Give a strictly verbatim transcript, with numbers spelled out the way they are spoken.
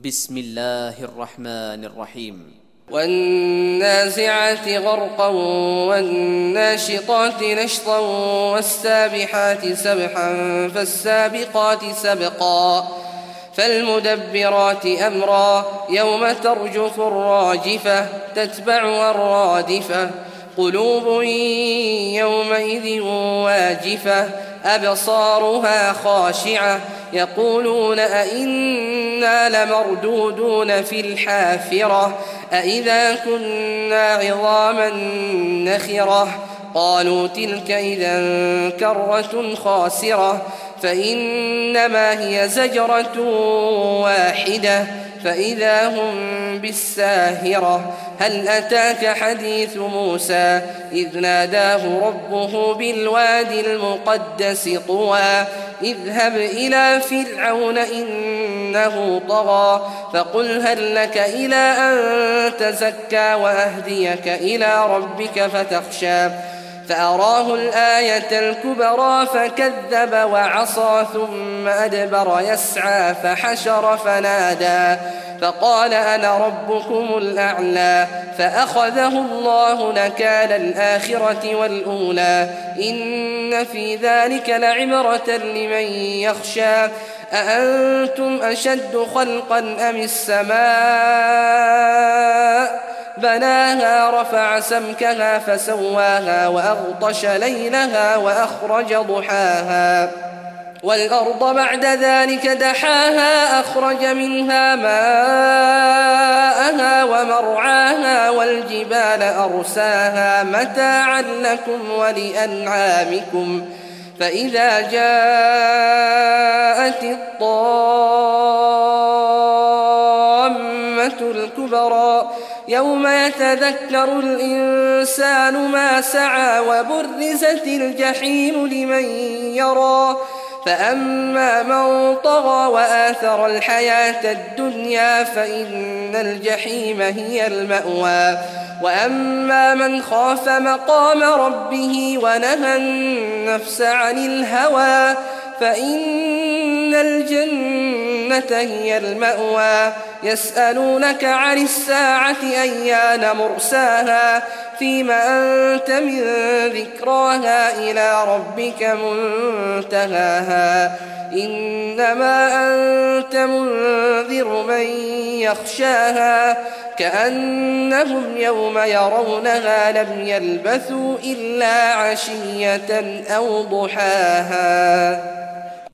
بسم الله الرحمن الرحيم. والنازعات غرقا والناشطات نشطا والسابحات سبحا فالسابقات سبقا فالمدبرات أمرا يوم ترجف الراجفة تتبعها الرادفة قلوب يومئذ واجفة أبصارها خاشعة يقولون أئنا لمردودون في الحافرة أئذا كنا عظاما نخرة قالوا تلك إذا كرة خاسرة فإنما هي زجرة واحدة فإذا هم بالساهرة هل أتاك حديث موسى إذ ناداه ربه بالوادي المقدس طوى اذهب إلى فرعون إنه طغى فقل هل لك إلى أن تزكى وأهديك إلى ربك فتخشى فأراه الآية الكبرى فكذب وعصى ثم أدبر يسعى فحشر فنادى فقال أنا ربكم الأعلى فأخذه الله نكال الآخرة والأولى إن في ذلك لعبرة لمن يخشى أأنتم أشد خلقا أم السماء بناها رفع سمكها فسواها وأغطش ليلها وأخرج ضحاها والأرض بعد ذلك دحاها أخرج منها ماءها ومرعاها والجبال أرساها متاعا لكم ولأنعامكم فإذا جاءت الطامة الكبرى يوم يتذكر الإنسان ما سعى وبرزت الجحيم لمن يرى فأما من طغى وآثر الحياة الدنيا فإن الجحيم هي المأوى وأما من خاف مقام ربه ونهى النفس عن الهوى فإن الجنة هي المأوى يسألونك عن الساعة أيان مرساها فيما أنت من ذكراها إلى ربك منتهاها إنما أنت منذر من يخشاها كأنهم يوم يرونها لم يلبثوا إلا عشية أو ضحاها.